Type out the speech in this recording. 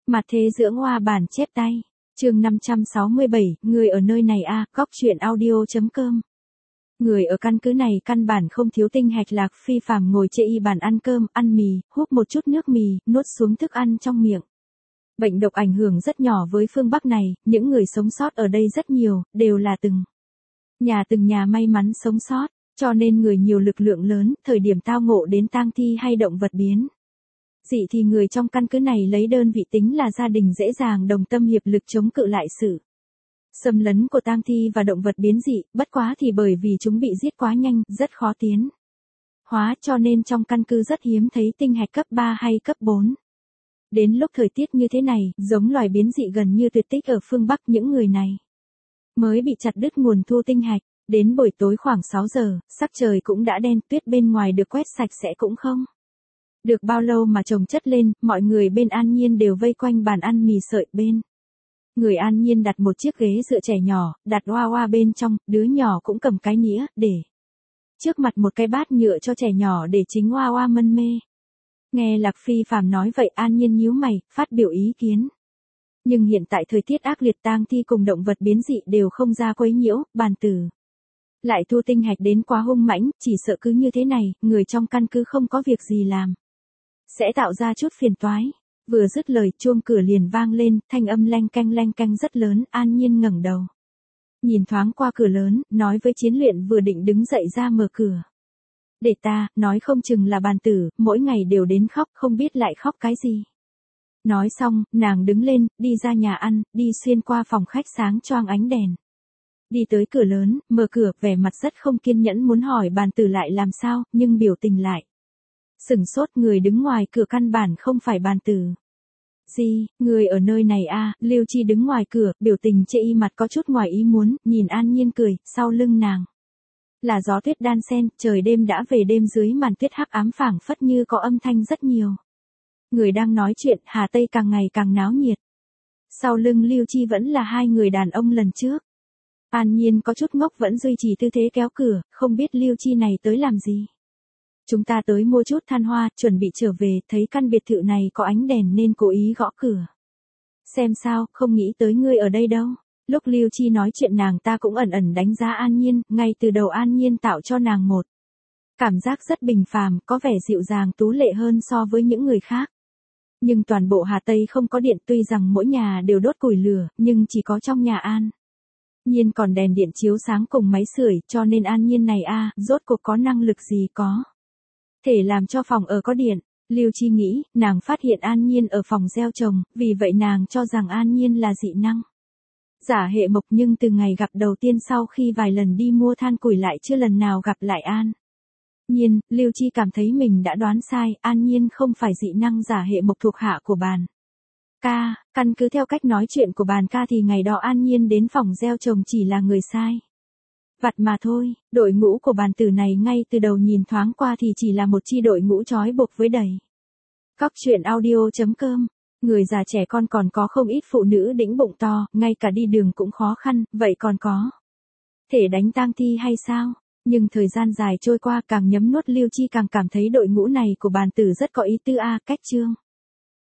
Mặt thế dưỡng hoa bản chép tay. Chương 567, người ở nơi này a, góc truyện audio.com. Người ở căn cứ này căn bản không thiếu tinh hạch. Lạc Phi phàm ngồi chê y bàn ăn cơm, ăn mì, húp một chút nước mì, nuốt xuống thức ăn trong miệng. Bệnh độc ảnh hưởng rất nhỏ với phương Bắc này, những người sống sót ở đây rất nhiều, đều là từng nhà may mắn sống sót, cho nên người nhiều lực lượng lớn, thời điểm tao ngộ đến tang thi hay động vật biến dị thì người trong căn cứ này lấy đơn vị tính là gia đình dễ dàng đồng tâm hiệp lực chống cự lại sự xâm lấn của tang thi và động vật biến dị, bất quá thì bởi vì chúng bị giết quá nhanh, rất khó tiến hóa, cho nên trong căn cứ rất hiếm thấy tinh hạch cấp 3 hay cấp 4. Đến lúc thời tiết như thế này, giống loài biến dị gần như tuyệt tích ở phương Bắc, những người này mới bị chặt đứt nguồn thu tinh hạch. Đến buổi tối khoảng 6 giờ, sắc trời cũng đã đen, tuyết bên ngoài được quét sạch sẽ cũng không được bao lâu mà chồng chất lên, mọi người bên An Nhiên đều vây quanh bàn ăn mì sợi bên. Người An Nhiên đặt một chiếc ghế dựa trẻ nhỏ, đặt hoa hoa bên trong, đứa nhỏ cũng cầm cái nĩa, để trước mặt một cái bát nhựa cho trẻ nhỏ để chính hoa hoa mân mê. Nghe Lạc Phi phàm nói vậy An Nhiên nhíu mày, phát biểu ý kiến. Nhưng hiện tại thời tiết ác liệt, tang thi cùng động vật biến dị đều không ra quấy nhiễu, bàn tử lại thu tinh hạch đến quá hung mãnh, chỉ sợ cứ như thế này, người trong căn cứ không có việc gì làm sẽ tạo ra chút phiền toái. Vừa dứt lời, chuông cửa liền vang lên, thanh âm leng canh rất lớn. An Nhiên ngẩng đầu, nhìn thoáng qua cửa lớn, nói với Chiến Luyện vừa định đứng dậy ra mở cửa. Để ta, nói không chừng là bàn tử, mỗi ngày đều đến khóc, không biết lại khóc cái gì. Nói xong, nàng đứng lên, đi ra nhà ăn, đi xuyên qua phòng khách sáng choang ánh đèn. Đi tới cửa lớn, mở cửa, vẻ mặt rất không kiên nhẫn muốn hỏi bàn tử lại làm sao, nhưng biểu tình lại sửng sốt. Người đứng ngoài cửa căn bản không phải bàn tử. Gì, người ở nơi này a? Lưu Chi đứng ngoài cửa, biểu tình chê y, mặt có chút ngoài ý muốn, nhìn An Nhiên cười, sau lưng nàng là gió tuyết đan sen, trời đêm đã về đêm, dưới màn tuyết hắc ám phảng phất như có âm thanh rất nhiều người đang nói chuyện. Hà Tây càng ngày càng náo nhiệt. Sau lưng Lưu Chi vẫn là hai người đàn ông lần trước. An Nhiên có chút ngốc, vẫn duy trì tư thế kéo cửa, không biết Lưu Chi này tới làm gì. Chúng ta tới mua chút than hoa, chuẩn bị trở về, thấy căn biệt thự này có ánh đèn nên cố ý gõ cửa. Xem sao, không nghĩ tới ngươi ở đây đâu. Lúc Lưu Chi nói chuyện nàng ta cũng ẩn ẩn đánh giá An Nhiên, ngay từ đầu An Nhiên tạo cho nàng một cảm giác rất bình phàm, có vẻ dịu dàng tú lệ hơn so với những người khác. Nhưng toàn bộ Hà Tây không có điện, tuy rằng mỗi nhà đều đốt củi lửa, nhưng chỉ có trong nhà An Nhiên còn đèn điện chiếu sáng cùng máy sưởi, cho nên An Nhiên này rốt cuộc có năng lực gì có thể làm cho phòng ở có điện. Lưu Chi nghĩ, nàng phát hiện An Nhiên ở phòng gieo trồng, vì vậy nàng cho rằng An Nhiên là dị năng giả hệ mộc, nhưng từ ngày gặp đầu tiên sau khi vài lần đi mua than củi lại chưa lần nào gặp lại An Nhiên, Lưu Chi cảm thấy mình đã đoán sai, An Nhiên không phải dị năng giả hệ mộc thuộc hạ của bàn ca. Căn cứ theo cách nói chuyện của bàn ca thì ngày đó An Nhiên đến phòng gieo trồng chỉ là người sai vặt mà thôi. Đội ngũ của bàn tử này ngay từ đầu nhìn thoáng qua thì chỉ là một chi đội ngũ trói buộc với đầy. Góc truyện audio.com. Người già trẻ con, còn có không ít phụ nữ đĩnh bụng to, ngay cả đi đường cũng khó khăn, vậy còn có thể đánh tang thi hay sao? Nhưng thời gian dài trôi qua, càng nhấm nuốt Lưu Chi càng cảm thấy đội ngũ này của bàn tử rất có ý tư cách chương